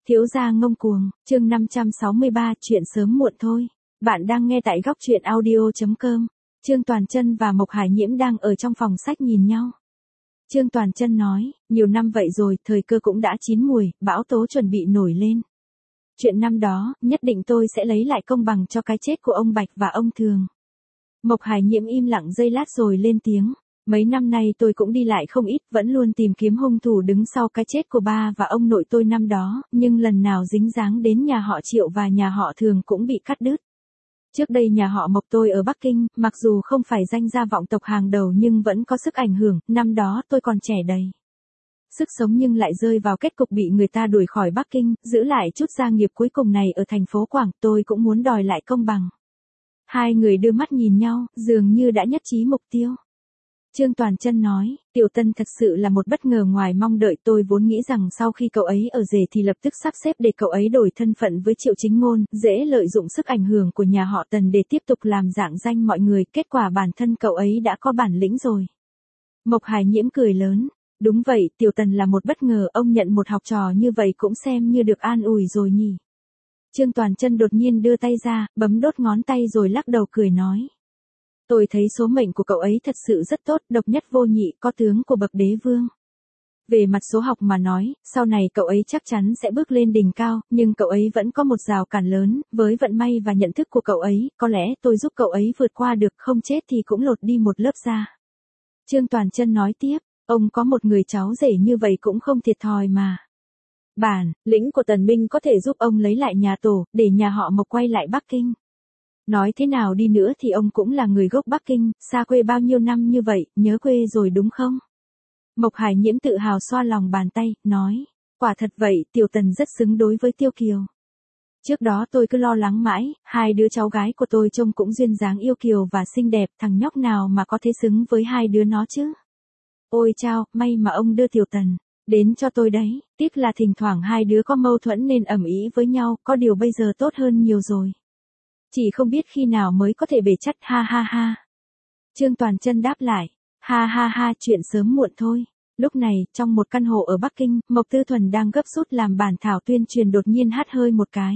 Thiếu gia ngông cuồng, chương 563, chuyện sớm muộn thôi. Bạn đang nghe tại góc truyện audio.com. Trương Toàn Chân và Mộc Hải Nhiễm đang ở trong phòng sách nhìn nhau. Trương Toàn Chân nói, nhiều năm vậy rồi, thời cơ cũng đã chín mùi, bão tố chuẩn bị nổi lên. Chuyện năm đó, nhất định tôi sẽ lấy lại công bằng cho cái chết của ông Bạch và ông Thường. Mộc Hải Nhiễm im lặng giây lát rồi lên tiếng. Mấy năm nay tôi cũng đi lại không ít, vẫn luôn tìm kiếm hung thủ đứng sau cái chết của ba và ông nội tôi năm đó, nhưng lần nào dính dáng đến nhà họ Triệu và nhà họ Thường cũng bị cắt đứt. Trước đây nhà họ Mộc tôi ở Bắc Kinh, mặc dù không phải danh gia vọng tộc hàng đầu nhưng vẫn có sức ảnh hưởng, năm đó tôi còn trẻ đầy sức sống nhưng lại rơi vào kết cục bị người ta đuổi khỏi Bắc Kinh, giữ lại chút gia nghiệp cuối cùng này ở thành phố Quảng, tôi cũng muốn đòi lại công bằng. Hai người đưa mắt nhìn nhau, dường như đã nhất trí mục tiêu. Trương Toàn Chân nói, Tiểu Tân thật sự là một bất ngờ ngoài mong đợi, tôi vốn nghĩ rằng sau khi cậu ấy ở rể thì lập tức sắp xếp để cậu ấy đổi thân phận với Triệu Chính Ngôn, dễ lợi dụng sức ảnh hưởng của nhà họ Tần để tiếp tục làm rạng danh mọi người, kết quả bản thân cậu ấy đã có bản lĩnh rồi. Mộc Hải Nhiễm cười lớn, đúng vậy, Tiểu Tần là một bất ngờ, ông nhận một học trò như vậy cũng xem như được an ủi rồi nhỉ. Trương Toàn Chân đột nhiên đưa tay ra, bấm đốt ngón tay rồi lắc đầu cười nói. Tôi thấy số mệnh của cậu ấy thật sự rất tốt, độc nhất vô nhị, có tướng của bậc đế vương. Về mặt số học mà nói, sau này cậu ấy chắc chắn sẽ bước lên đỉnh cao, nhưng cậu ấy vẫn có một rào cản lớn, với vận may và nhận thức của cậu ấy, có lẽ tôi giúp cậu ấy vượt qua được, không chết thì cũng lột đi một lớp da. Trương Toàn Chân nói tiếp, ông có một người cháu rể như vậy cũng không thiệt thòi mà. Bản lĩnh của Tần Minh có thể giúp ông lấy lại nhà tổ, để nhà họ Mộc quay lại Bắc Kinh. Nói thế nào đi nữa thì ông cũng là người gốc Bắc Kinh, xa quê bao nhiêu năm như vậy, nhớ quê rồi đúng không? Mộc Hải Nhiễm tự hào xoa lòng bàn tay, nói, quả thật vậy, Tiểu Tần rất xứng đối với Tiêu Kiều. Trước đó tôi cứ lo lắng mãi, hai đứa cháu gái của tôi trông cũng duyên dáng yêu kiều và xinh đẹp, thằng nhóc nào mà có thể xứng với hai đứa nó chứ? Ôi chao, may mà ông đưa Tiểu Tần đến cho tôi đấy, tiếc là thỉnh thoảng hai đứa có mâu thuẫn nên ầm ĩ với nhau, có điều bây giờ tốt hơn nhiều rồi. Chỉ không biết khi nào mới có thể bể chắt, ha ha ha. Trương Toàn Chân đáp lại, ha ha ha, chuyện sớm muộn thôi. Lúc này, trong một căn hộ ở Bắc Kinh, Mộc Tư Thuần đang gấp rút làm bản thảo tuyên truyền đột nhiên hắt hơi một cái.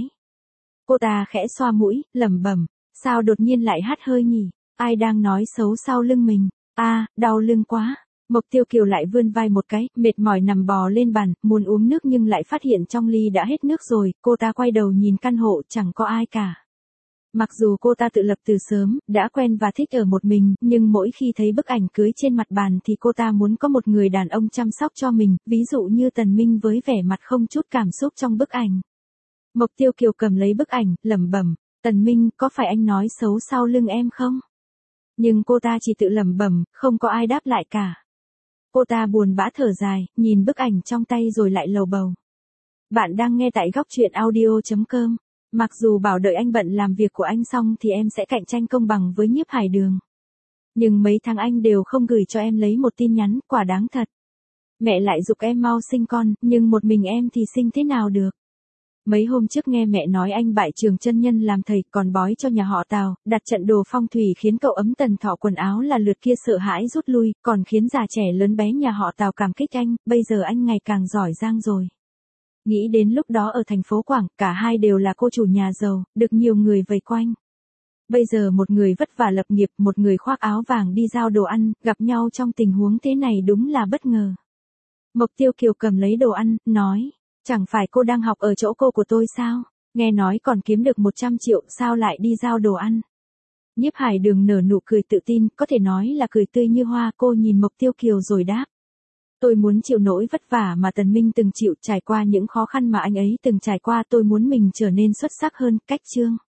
Cô ta khẽ xoa mũi, lẩm bẩm, sao đột nhiên lại hắt hơi nhỉ? Ai đang nói xấu sau lưng mình? Đau lưng quá. Mộc Tiêu Kiều lại vươn vai một cái, mệt mỏi nằm bò lên bàn, muốn uống nước nhưng lại phát hiện trong ly đã hết nước rồi, cô ta quay đầu nhìn căn hộ, chẳng có ai cả. Mặc dù cô ta tự lập từ sớm, đã quen và thích ở một mình, nhưng mỗi khi thấy bức ảnh cưới trên mặt bàn thì cô ta muốn có một người đàn ông chăm sóc cho mình, ví dụ như Tần Minh với vẻ mặt không chút cảm xúc trong bức ảnh. Mộc Tiêu Kiều cầm lấy bức ảnh, lẩm bẩm, Tần Minh, có phải anh nói xấu sau lưng em không? Nhưng cô ta chỉ tự lẩm bẩm, không có ai đáp lại cả. Cô ta buồn bã thở dài, nhìn bức ảnh trong tay rồi lại lầu bầu. Bạn đang nghe tại góc truyện audio.com. Mặc dù bảo đợi anh bận làm việc của anh xong thì em sẽ cạnh tranh công bằng với Nhiếp Hải Đường. Nhưng mấy tháng anh đều không gửi cho em lấy một tin nhắn, quả đáng thật. Mẹ lại giục em mau sinh con, nhưng một mình em thì sinh thế nào được. Mấy hôm trước nghe mẹ nói anh bại Trường Chân Nhân làm thầy, còn bói cho nhà họ Tào, đặt trận đồ phong thủy khiến cậu ấm Tần Thọ quần áo là lượt kia sợ hãi rút lui, còn khiến già trẻ lớn bé nhà họ Tào cảm kích anh, bây giờ anh ngày càng giỏi giang rồi. Nghĩ đến lúc đó ở thành phố Quảng, cả hai đều là cô chủ nhà giàu, được nhiều người vây quanh. Bây giờ một người vất vả lập nghiệp, một người khoác áo vàng đi giao đồ ăn, gặp nhau trong tình huống thế này đúng là bất ngờ. Mộc Tiêu Kiều cầm lấy đồ ăn, nói, chẳng phải cô đang học ở chỗ cô của tôi sao? Nghe nói còn kiếm được 100 triệu, sao lại đi giao đồ ăn? Nhiếp Hải Đường nở nụ cười tự tin, có thể nói là cười tươi như hoa, cô nhìn Mộc Tiêu Kiều rồi đáp. Tôi muốn chịu nỗi vất vả mà Tần Minh từng chịu, trải qua những khó khăn mà anh ấy từng trải qua, tôi muốn mình trở nên xuất sắc hơn, cách Trương